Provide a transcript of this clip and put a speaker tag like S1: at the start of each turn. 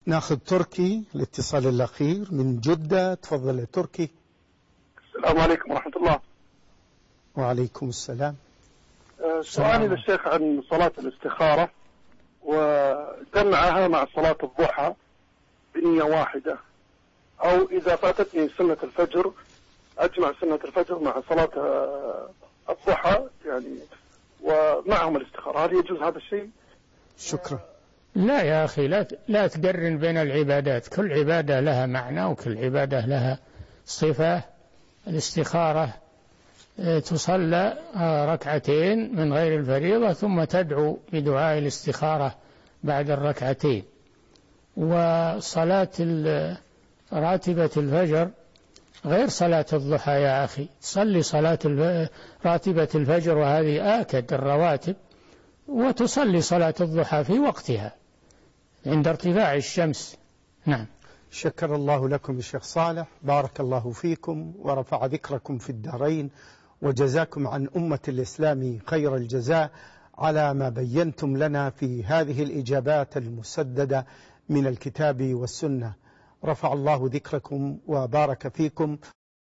S1: ناخذ تركي الاتصال الأخير من جدة. تفضل يا تركي.
S2: السلام عليكم ورحمة الله.
S1: وعليكم السلام.
S2: سؤالي للشيخ عن صلاة الاستخارة وجمعها مع صلاة الضحى بنية واحدة، أو إذا فاتتني سنة الفجر أجمع سنة الفجر مع صلاة الضحى يعني ومعهم الاستخارة، هل يجوز هذا الشيء؟
S1: شكرا.
S3: لا يا أخي، لا تقرن بين العبادات، كل عبادة لها معنى وكل عبادة لها صفة. الاستخارة تصلى ركعتين من غير الفريضة ثم تدعو بدعاء الاستخارة بعد الركعتين. وصلاة راتبة الفجر غير صلاة الضحى يا أخي، تصلي صلاة راتبة الفجر وهذه آكد الرواتب، وتصلي صلاة الضحى في وقتها عند ارتفاع الشمس. نعم.
S1: شكر الله لكم الشيخ صالح، بارك الله فيكم ورفع ذكركم في الدارين، وجزاكم عن أمة الإسلام خير الجزاء على ما بينتم لنا في هذه الإجابات المسددة من الكتاب والسنة. رفع الله ذكركم وبارك فيكم.